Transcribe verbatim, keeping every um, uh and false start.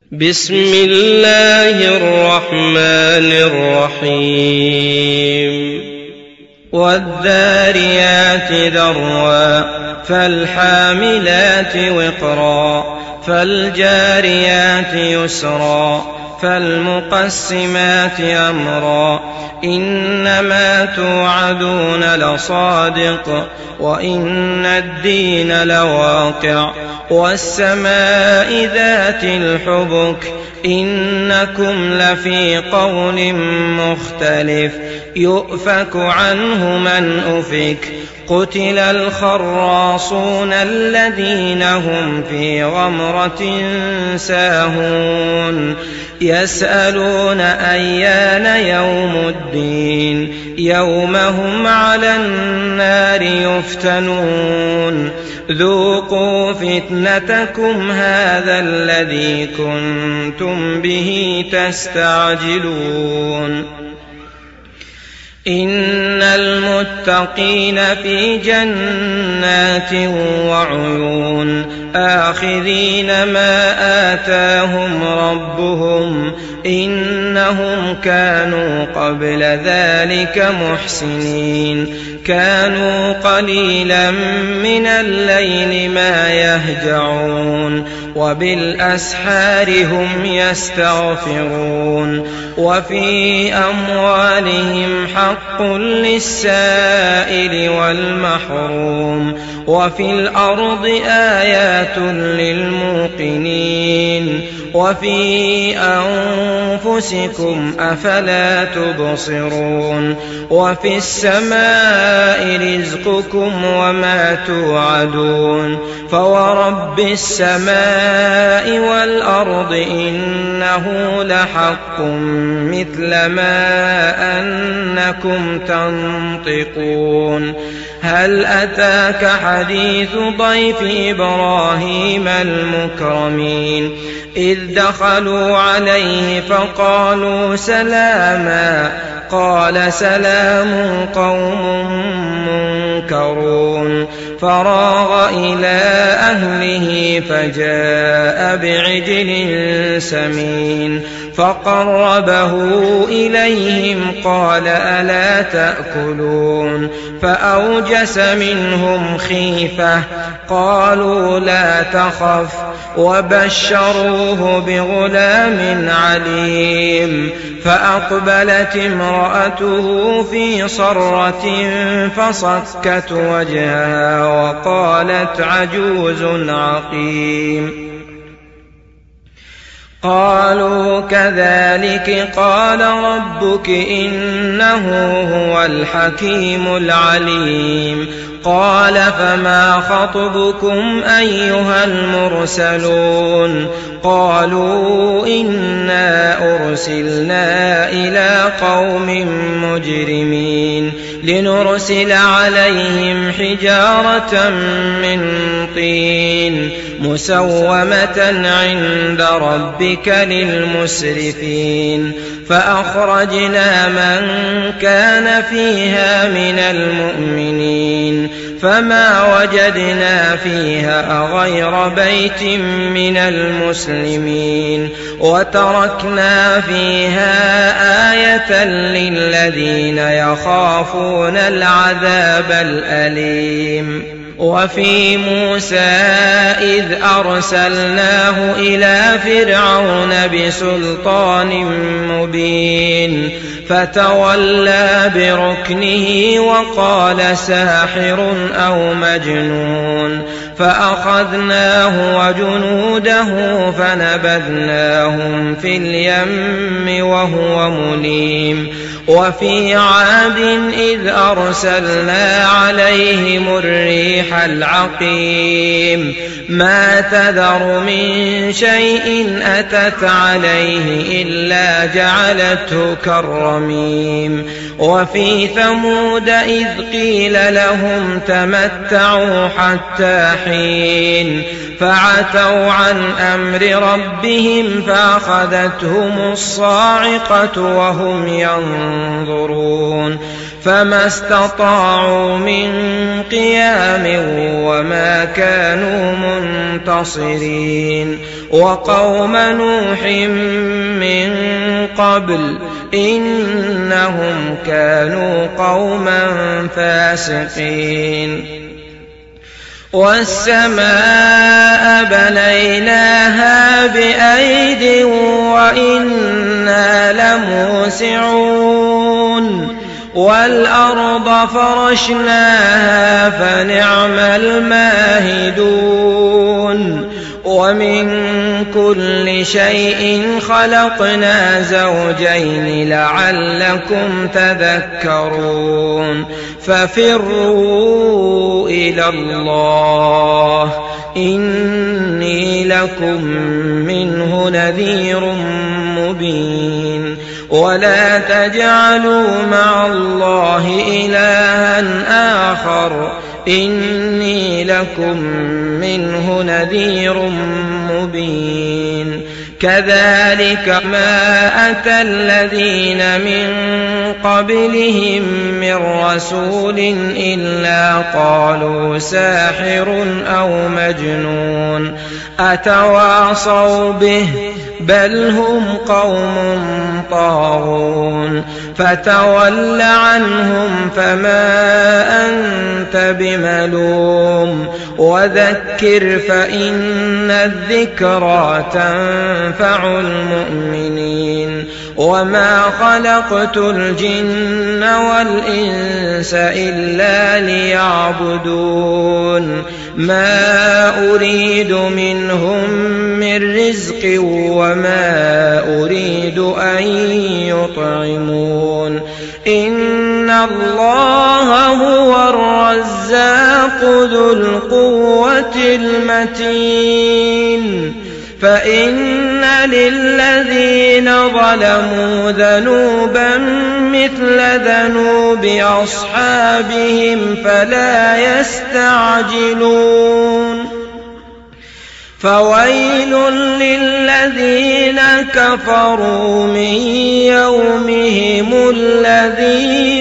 بسم الله الرحمن الرحيم والذاريات ذروا فالحاملات وقرا فالجاريات يسرا فالمقسمات أمرا إنما توعدون لصادق وإن الدين لواقع والسماء ذات الحبك إنكم لفي قول مختلف يؤفك عنه من أفك قتل الخراصون الذين هم في غمرة ساهون يسألون أيان يوم الدين يوم هم على النار يفتنون ذوقوا فتنتكم هذا الذي كنتم به تستعجلون إن المتقين في جنات وعيون آخذين ما آتاهم ربهم إنهم كانوا قبل ذلك محسنين كانوا قليلا من الليل ما يهجعون وبالأسحار هم يستغفرون وفي أموالهم حق للسائل والمحروم وفي الأرض آيات للموقنين وفي أنفسكم أفلا تبصرون وفي السماء رزقكم وما توعدون فورب السماء والأرض إنه لحق مثل ما أنكم تنطقون هل أتاك حديث ضيف إبراهيم المكرمين إذ دخلوا عليه فقالوا سلاما قال سلام قوم منكرون فراغ إلى أهله فجاء بعجل سمين فقربه إليهم قال ألا تأكلون فأوجس منهم خيفة قالوا لا تخف وبشروه بغلام عليم فأقبلت امرأته في صرة فصكت وجهها وقالت عجوز عقيم قالوا كذلك قال ربك إنه هو الحكيم العليم قال فما خطبكم أيها المرسلون قالوا إنا أرسلنا إلى قوم مجرمين لنرسل عليهم حجارة من طين مسومة عند ربك للمسرفين فأخرجنا من كان فيها من المؤمنين فما وجدنا فيها غير بيت من المسلمين وتركنا فيها آية للذين يخافون العذاب الأليم وفي موسى إذ أرسلناه إلى فرعون بسلطان مبين فتولى بركنه وقال ساحر أو مجنون فأخذناه وجنوده فنبذناهم في اليم وهو مليم وفي عاد إذ أرسلنا عليهم الريح العقيم ما تذر من شيء أتت عليه إلا جعلته كالرميم وفي ثمود إذ قيل لهم تمتعوا حتى حين فعتوا عن أمر ربهم فأخذتهم الصاعقة وهم ينظرون فما استطاعوا من قيام وما كانوا منتصرين وقوم نوح من قبل إنهم كانوا قوما فاسقين والسماء بنيناها بأيد وإنا لموسعون والأرض فرشناها فنعم الماهدون ومن كل شيء خلقنا زوجين لعلكم تذكرون ففروا إلى الله إني لكم منه نذير مبين ولا تجعلوا مع الله إلها آخر إني لكم منه نذير مبين كذلك ما أتى الذين من قبلهم من رسول إلا قالوا ساحر أو مجنون أتواصوا به بل هم قوم طاغون فتول عنهم فما أنت بملوم وذكر فإن الذكرى تنفع المؤمنين وما خلقت الجن والإنس إلا ليعبدون ما أريد منهم من رزق وما أريد أن يطعمون إن الله هو الرزاق ذو القوة المتين فإن للذين ظلموا ذنوبا مثل ذنوب أصحابهم فلا يستعجلون فويل للذين كفروا من يومهم الذي